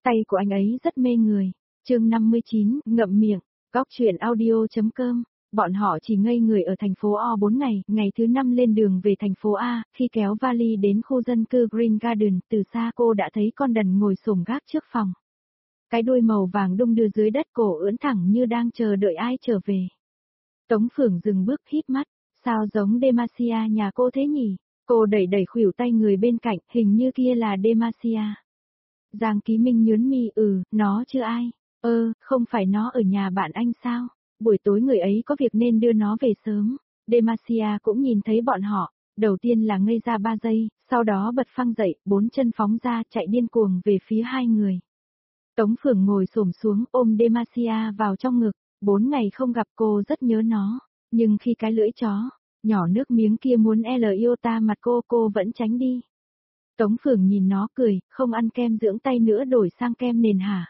Tay của anh ấy rất mê người. Chương 59, ngậm miệng. Góc truyện audio.com. Bọn họ chỉ ngây người ở thành phố O 4 ngày, ngày thứ 5 lên đường về thành phố A, khi kéo vali đến khu dân cư Green Garden, từ xa cô đã thấy con đần ngồi xổm gác trước phòng. Cái đuôi màu vàng đung đưa dưới đất, cổ ưỡn thẳng như đang chờ đợi ai trở về. Tống Phượng dừng bước hít mắt, sao giống Demacia nhà cô thế nhỉ? Cô đẩy đẩy khuỷu tay người bên cạnh, hình như kia là Demacia. Giang Ký Minh nhướng mi, nó chứ ai? Không phải nó ở nhà bạn anh sao? Buổi tối người ấy có việc nên đưa nó về sớm. Demacia cũng nhìn thấy bọn họ, đầu tiên là ngây ra 3 giây, sau đó bật phăng dậy, 4 chân phóng ra chạy điên cuồng về phía hai người. Tống Phượng ngồi xổm xuống ôm Demacia vào trong ngực, 4 ngày không gặp cô rất nhớ nó, nhưng khi cái lưỡi chó, nhỏ nước miếng kia muốn iota mặt cô vẫn tránh đi. Tống Phượng nhìn nó cười, không ăn kem dưỡng tay nữa, đổi sang kem nền hả?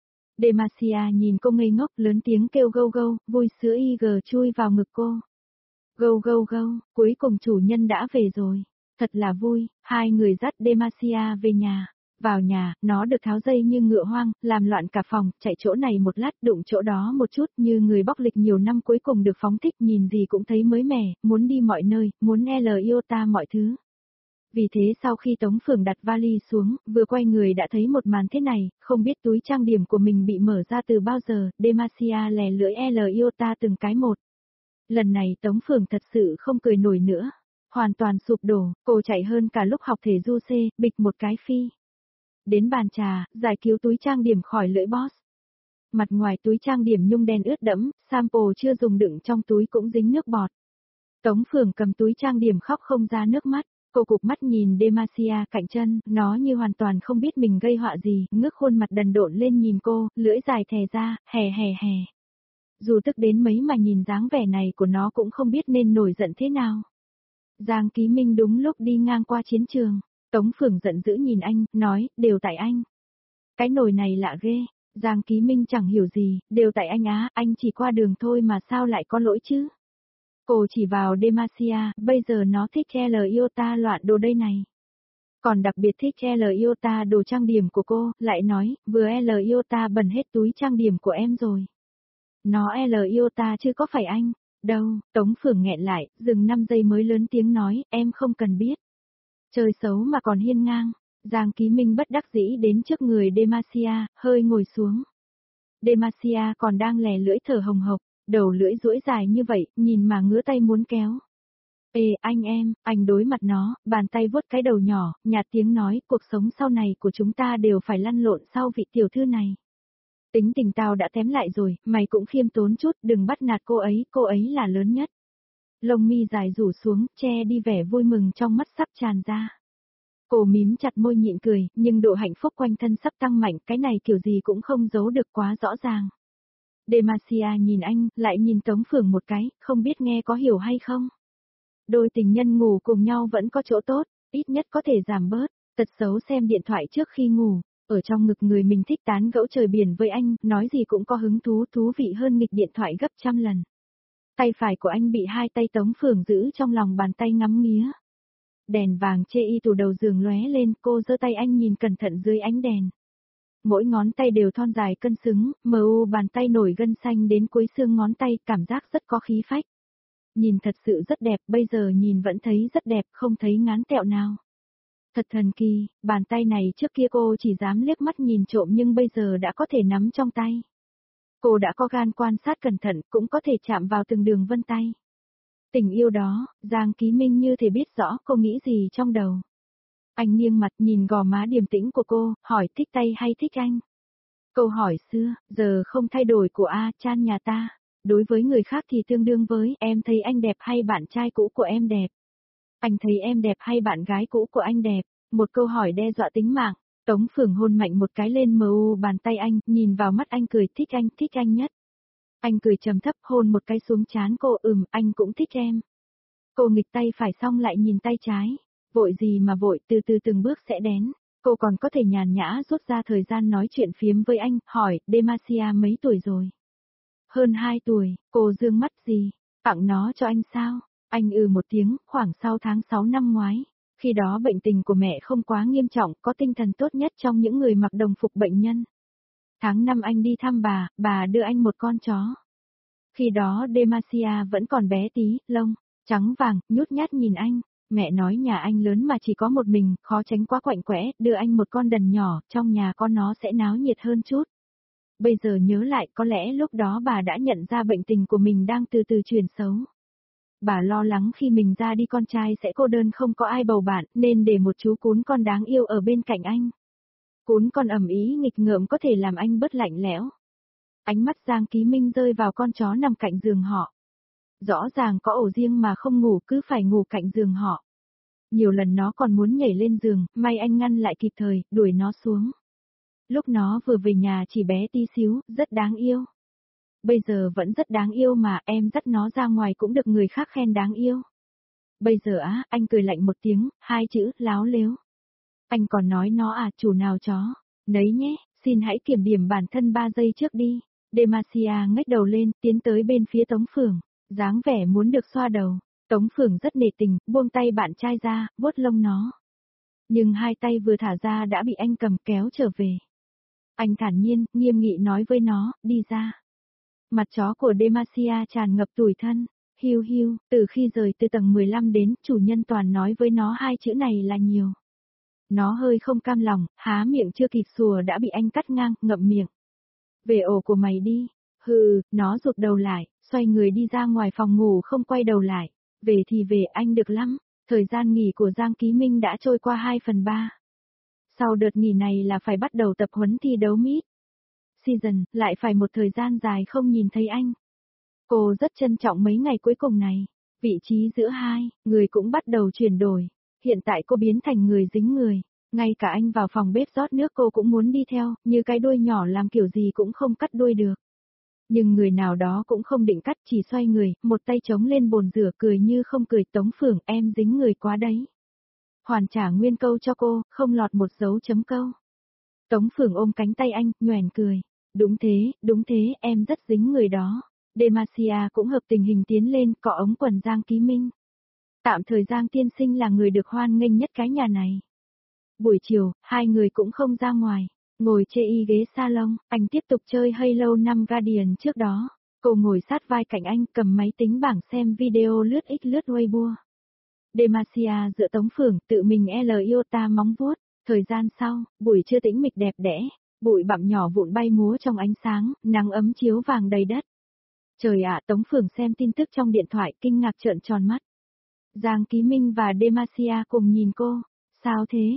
Demacia nhìn cô ngây ngốc, lớn tiếng kêu gâu gâu, vui sữa IG chui vào ngực cô. Gâu gâu gâu, cuối cùng chủ nhân đã về rồi. Thật là vui, hai người dắt Demacia về nhà. Vào nhà, nó được tháo dây như ngựa hoang, làm loạn cả phòng, chạy chỗ này một lát, đụng chỗ đó một chút, như người bóc lịch nhiều năm cuối cùng được phóng thích, nhìn gì cũng thấy mới mẻ, muốn đi mọi nơi, muốn iota mọi thứ. Vì thế sau khi Tống Phượng đặt vali xuống, vừa quay người đã thấy một màn thế này, không biết túi trang điểm của mình bị mở ra từ bao giờ, Demacia lè lưỡi iota từng cái một. Lần này Tống Phượng thật sự không cười nổi nữa, hoàn toàn sụp đổ, cô chạy hơn cả lúc học thể du xê, bịch một cái phi. Đến bàn trà, giải cứu túi trang điểm khỏi lưỡi boss. Mặt ngoài túi trang điểm nhung đen ướt đẫm, sample chưa dùng đựng trong túi cũng dính nước bọt. Tống Phượng cầm túi trang điểm khóc không ra nước mắt. Cô cụp mắt nhìn Demacia cạnh chân, nó như hoàn toàn không biết mình gây họa gì, ngước khuôn mặt đần độn lên nhìn cô, lưỡi dài thè ra, hè. Dù tức đến mấy mà nhìn dáng vẻ này của nó cũng không biết nên nổi giận thế nào. Giang Ký Minh đúng lúc đi ngang qua chiến trường, Tống Phượng giận dữ nhìn anh, nói, đều tại anh. Cái nồi này lạ ghê, Giang Ký Minh chẳng hiểu gì, đều tại anh á, anh chỉ qua đường thôi mà sao lại có lỗi chứ? Cô chỉ vào Demacia, bây giờ nó thích iota loạn đồ đây này. Còn đặc biệt thích iota đồ trang điểm của cô, lại nói, vừa iota bẩn hết túi trang điểm của em rồi. Nó iota chứ có phải anh? Đâu, Tống Phượng nghẹn lại, dừng 5 giây mới lớn tiếng nói, em không cần biết. Chơi xấu mà còn hiên ngang. Giang Ký Minh bất đắc dĩ đến trước người Demacia, hơi ngồi xuống. Demacia còn đang lè lưỡi thở hồng hộc. Đầu lưỡi duỗi dài như vậy, nhìn mà ngứa tay muốn kéo. Ê anh em, anh đối mặt nó, bàn tay vuốt cái đầu nhỏ, nhạt tiếng nói, cuộc sống sau này của chúng ta đều phải lăn lộn sau vị tiểu thư này. Tính tình tao đã tém lại rồi, mày cũng khiêm tốn chút, đừng bắt nạt cô ấy là lớn nhất. Lông mi dài rủ xuống, che đi vẻ vui mừng trong mắt sắp tràn ra. Cô mím chặt môi nhịn cười, nhưng độ hạnh phúc quanh thân sắp tăng mạnh, cái này kiểu gì cũng không giấu được quá rõ ràng. Demacia nhìn anh, lại nhìn Tống Phượng một cái, không biết nghe có hiểu hay không. Đôi tình nhân ngủ cùng nhau vẫn có chỗ tốt, ít nhất có thể giảm bớt, tật xấu xem điện thoại trước khi ngủ, ở trong ngực người mình thích tán gẫu trời biển với anh, nói gì cũng có hứng thú vị hơn nghịch điện thoại gấp trăm lần. Tay phải của anh bị hai tay Tống Phượng giữ trong lòng bàn tay ngắm nghía. Đèn vàng chê y tủ đầu giường lóe lên, cô giơ tay anh nhìn cẩn thận dưới ánh đèn. Mỗi ngón tay đều thon dài cân xứng, bàn tay nổi gân xanh đến cuối xương ngón tay, cảm giác rất có khí phách. Nhìn thật sự rất đẹp, bây giờ nhìn vẫn thấy rất đẹp, không thấy ngán tẹo nào. Thật thần kỳ, bàn tay này trước kia cô chỉ dám liếc mắt nhìn trộm nhưng bây giờ đã có thể nắm trong tay. Cô đã có gan quan sát cẩn thận, cũng có thể chạm vào từng đường vân tay. Tình yêu đó, Giang Ký Minh như thể biết rõ cô nghĩ gì trong đầu. Anh nghiêng mặt nhìn gò má điềm tĩnh của cô, hỏi thích tay hay thích anh? Câu hỏi xưa, giờ không thay đổi của Chan nhà ta. Đối với người khác thì tương đương với em thấy anh đẹp hay bạn trai cũ của em đẹp? Anh thấy em đẹp hay bạn gái cũ của anh đẹp? Một câu hỏi đe dọa tính mạng. Tống Phượng hôn mạnh một cái lên bàn tay anh, nhìn vào mắt anh cười, thích anh nhất. Anh cười trầm thấp hôn một cái xuống trán cô, anh cũng thích em. Cô nghịch tay phải xong lại nhìn tay trái. Vội gì mà vội, từ từ từng bước sẽ đến. Cô còn có thể nhàn nhã rút ra thời gian nói chuyện phiếm với anh, hỏi, Demacia mấy tuổi rồi? Hơn 2 tuổi, cô dương mắt gì? Tặng nó cho anh sao? Anh một tiếng, khoảng sau tháng 6 năm ngoái. Khi đó bệnh tình của mẹ không quá nghiêm trọng, có tinh thần tốt nhất trong những người mặc đồng phục bệnh nhân. Tháng 5 anh đi thăm bà đưa anh một con chó. Khi đó Demacia vẫn còn bé tí, lông trắng vàng, nhút nhát nhìn anh. Mẹ nói nhà anh lớn mà chỉ có một mình, khó tránh quá quạnh quẽ, đưa anh một con đần nhỏ, trong nhà con nó sẽ náo nhiệt hơn chút. Bây giờ nhớ lại, có lẽ lúc đó bà đã nhận ra bệnh tình của mình đang từ từ chuyển xấu. Bà lo lắng khi mình ra đi con trai sẽ cô đơn không có ai bầu bạn, nên để một chú cún con đáng yêu ở bên cạnh anh. Cún con ầm ĩ nghịch ngợm có thể làm anh bớt lạnh lẽo. Ánh mắt Giang Ký Minh rơi vào con chó nằm cạnh giường họ. Rõ ràng có ổ riêng mà không ngủ, cứ phải ngủ cạnh giường họ. Nhiều lần nó còn muốn nhảy lên giường, may anh ngăn lại kịp thời, đuổi nó xuống. Lúc nó vừa về nhà chỉ bé tí xíu, rất đáng yêu. Bây giờ vẫn rất đáng yêu mà, em dắt nó ra ngoài cũng được người khác khen đáng yêu. Bây giờ anh cười lạnh một tiếng, hai chữ, láo lếu. Anh còn nói nó chủ nào chó. Nấy nhé, xin hãy kiểm điểm bản thân 3 giây trước đi. Demacia ngách đầu lên, tiến tới bên phía Tống Phường, dáng vẻ muốn được xoa đầu. Tống Phường rất nể tình, buông tay bạn trai ra, vuốt lông nó. Nhưng hai tay vừa thả ra đã bị anh cầm kéo trở về. Anh thản nhiên, nghiêm nghị nói với nó, đi ra. Mặt chó của Demacia tràn ngập tủi thân. Hiu hiu, từ khi rời từ tầng 15 đến, chủ nhân toàn nói với nó hai chữ này là nhiều. Nó hơi không cam lòng, há miệng chưa kịp sùa đã bị anh cắt ngang, ngậm miệng. Về ổ của mày đi. Hừ, nó rụt đầu lại, xoay người đi ra ngoài phòng ngủ không quay đầu lại. Về thì về, anh được lắm. Thời gian nghỉ của Giang Ký Minh đã trôi qua 2/3. Sau đợt nghỉ này là phải bắt đầu tập huấn thi đấu Miss Season, lại phải một thời gian dài không nhìn thấy anh. Cô rất trân trọng mấy ngày cuối cùng này. Vị trí giữa hai người cũng bắt đầu chuyển đổi. Hiện tại cô biến thành người dính người. Ngay cả anh vào phòng bếp rót nước cô cũng muốn đi theo, như cái đuôi nhỏ làm kiểu gì cũng không cắt đuôi được. Nhưng người nào đó cũng không định cắt, chỉ xoay người, một tay chống lên bồn rửa cười như không cười. Tống Phường, em dính người quá đấy. Hoàn trả nguyên câu cho cô, không lọt một dấu chấm câu. Tống Phường ôm cánh tay anh, nhoẻn cười. Đúng thế, em rất dính người đó. Demacia cũng hợp tình hình tiến lên, cọ ống quần Giang Ký Minh. Tạm thời Giang tiên sinh là người được hoan nghênh nhất cái nhà này. Buổi chiều, hai người cũng không ra ngoài. Ngồi chê y ghế salon, anh tiếp tục chơi Halo 5 Guardian trước đó. Cô ngồi sát vai cạnh anh, cầm máy tính bảng xem video lướt Weibo. Demacia dựa Tống Phường, tự mình Iota móng vuốt. Thời gian sau, buổi trưa tĩnh mịch đẹp đẽ, bụi bặm nhỏ vụn bay múa trong ánh sáng, nắng ấm chiếu vàng đầy đất. Trời ạ, Tống Phường xem tin tức trong điện thoại kinh ngạc trợn tròn mắt. Giang Ký Minh và Demacia cùng nhìn cô. Sao thế,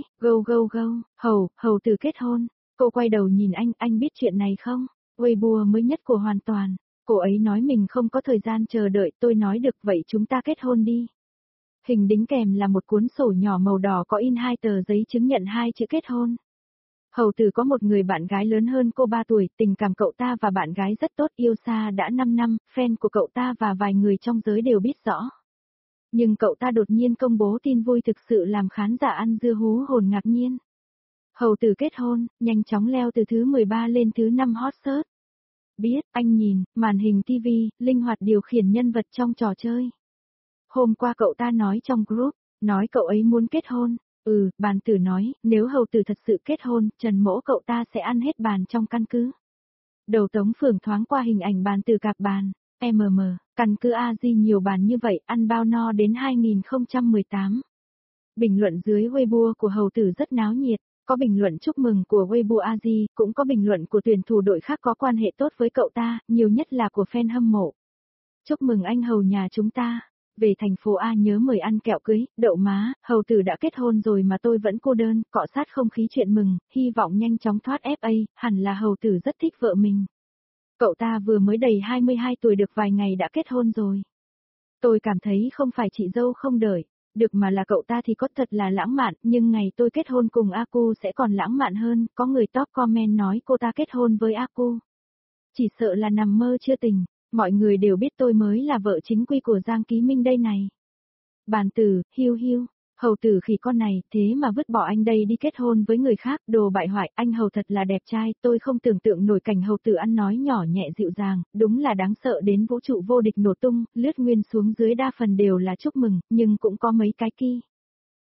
hầu tử kết hôn. Cô quay đầu nhìn anh biết chuyện này không? Weibo mới nhất của Hoàn Toàn. Cô ấy nói mình không có thời gian chờ đợi, tôi nói được vậy chúng ta kết hôn đi. Hình đính kèm là một cuốn sổ nhỏ màu đỏ có in 2 tờ giấy chứng nhận 2 chữ kết hôn. Hầu tử có một người bạn gái lớn hơn cô 3 tuổi, tình cảm cậu ta và bạn gái rất tốt, yêu xa đã 5 năm, fan của cậu ta và vài người trong giới đều biết rõ. Nhưng cậu ta đột nhiên công bố tin vui thực sự làm khán giả ăn dưa hú hồn ngạc nhiên. Hầu tử kết hôn, nhanh chóng leo từ thứ 13 lên thứ 5 hot search. Biết, anh nhìn, màn hình TV, linh hoạt điều khiển nhân vật trong trò chơi. Hôm qua cậu ta nói trong group, nói cậu ấy muốn kết hôn. Bàn tử nói, nếu hầu tử thật sự kết hôn, Trần Mỗ cậu ta sẽ ăn hết bàn trong căn cứ. Đầu Tống Phường thoáng qua hình ảnh bàn tử cạp bàn. Căn cứ A-di nhiều bàn như vậy, ăn bao no đến 2018. Bình luận dưới Weibo của hầu tử rất náo nhiệt, có bình luận chúc mừng của Weibo A-di, cũng có bình luận của tuyển thủ đội khác có quan hệ tốt với cậu ta, nhiều nhất là của fan hâm mộ. Chúc mừng anh hầu nhà chúng ta. Về thành phố A nhớ mời ăn kẹo cưới, đậu má, hầu tử đã kết hôn rồi mà tôi vẫn cô đơn, cọ sát không khí chuyện mừng, hy vọng nhanh chóng thoát FA, hẳn là hầu tử rất thích vợ mình. Cậu ta vừa mới đầy 22 tuổi được vài ngày đã kết hôn rồi. Tôi cảm thấy không phải chị dâu không đợi, được mà là cậu ta thì có thật là lãng mạn, nhưng ngày tôi kết hôn cùng Aku sẽ còn lãng mạn hơn, có người top comment nói cô ta kết hôn với Aku. Chỉ sợ là nằm mơ chưa tỉnh. Mọi người đều biết tôi mới là vợ chính quy của Giang Ký Minh đây này. Bàn tử, hiu, hầu tử khỉ con này, thế mà vứt bỏ anh đây đi kết hôn với người khác, đồ bại hoại, anh hầu thật là đẹp trai, tôi không tưởng tượng nổi cảnh hầu tử ăn nói nhỏ nhẹ dịu dàng, đúng là đáng sợ đến vũ trụ vô địch nổ tung, lướt nguyên xuống dưới đa phần đều là chúc mừng, nhưng cũng có mấy cái ki.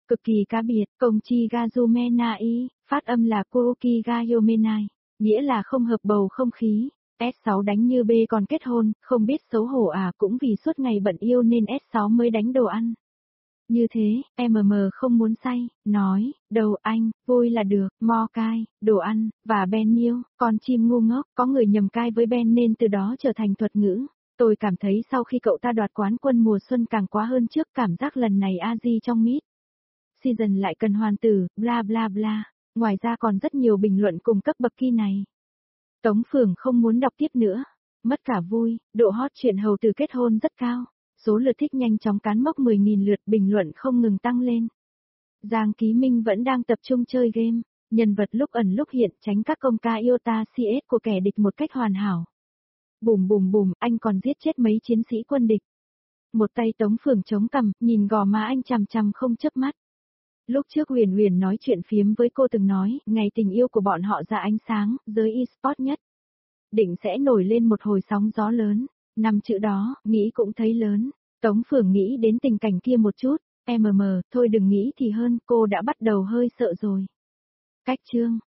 Cực kỳ cá biệt, công chi Gazumenai, phát âm là Kuoki Gayomenai, nghĩa là không hợp bầu không khí. S6 đánh như B còn kết hôn, không biết xấu hổ à, cũng vì suốt ngày bận yêu nên S6 mới đánh đồ ăn. Như thế, không muốn say, nói, đầu anh, vui là được, mo cai, đồ ăn, và Ben yêu, con chim ngu ngốc, có người nhầm cai với Ben nên từ đó trở thành thuật ngữ. Tôi cảm thấy sau khi cậu ta đoạt quán quân mùa xuân càng quá hơn trước, cảm giác lần này Aji trong mid season lại cần hoàn tử, bla bla bla. Ngoài ra còn rất nhiều bình luận cùng cấp bậc kỳ này. Tống Phường không muốn đọc tiếp nữa. Mất cả vui, độ hot chuyện hầu tử kết hôn rất cao. Số lượt thích nhanh chóng cán mốc 10.000 lượt, bình luận không ngừng tăng lên. Giang Ký Minh vẫn đang tập trung chơi game. Nhân vật lúc ẩn lúc hiện tránh các công ca Iota CS của kẻ địch một cách hoàn hảo. Bùm bùm bùm, anh còn giết chết mấy chiến sĩ quân địch. Một tay Tống Phường chống cằm, nhìn gò má anh chằm chằm không chớp mắt. Lúc trước Huyền Huyền nói chuyện phiếm với cô từng nói, ngày tình yêu của bọn họ ra ánh sáng, giới eSport nhất. Định sẽ nổi lên một hồi sóng gió lớn. 5 chữ đó, nghĩ cũng thấy lớn. Tống Phường nghĩ đến tình cảnh kia một chút. Thôi đừng nghĩ thì hơn, cô đã bắt đầu hơi sợ rồi. Cách chương